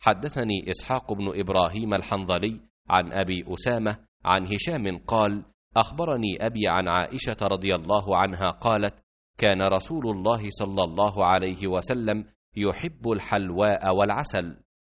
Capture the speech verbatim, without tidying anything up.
حدثني إسحاق بن إبراهيم الحنظلي عن أبي أسامة عن هشام قال: أخبرني أبي عن عائشة رضي الله عنها قالت: كان رسول الله صلى الله عليه وسلم يحب الحلواء والعسل.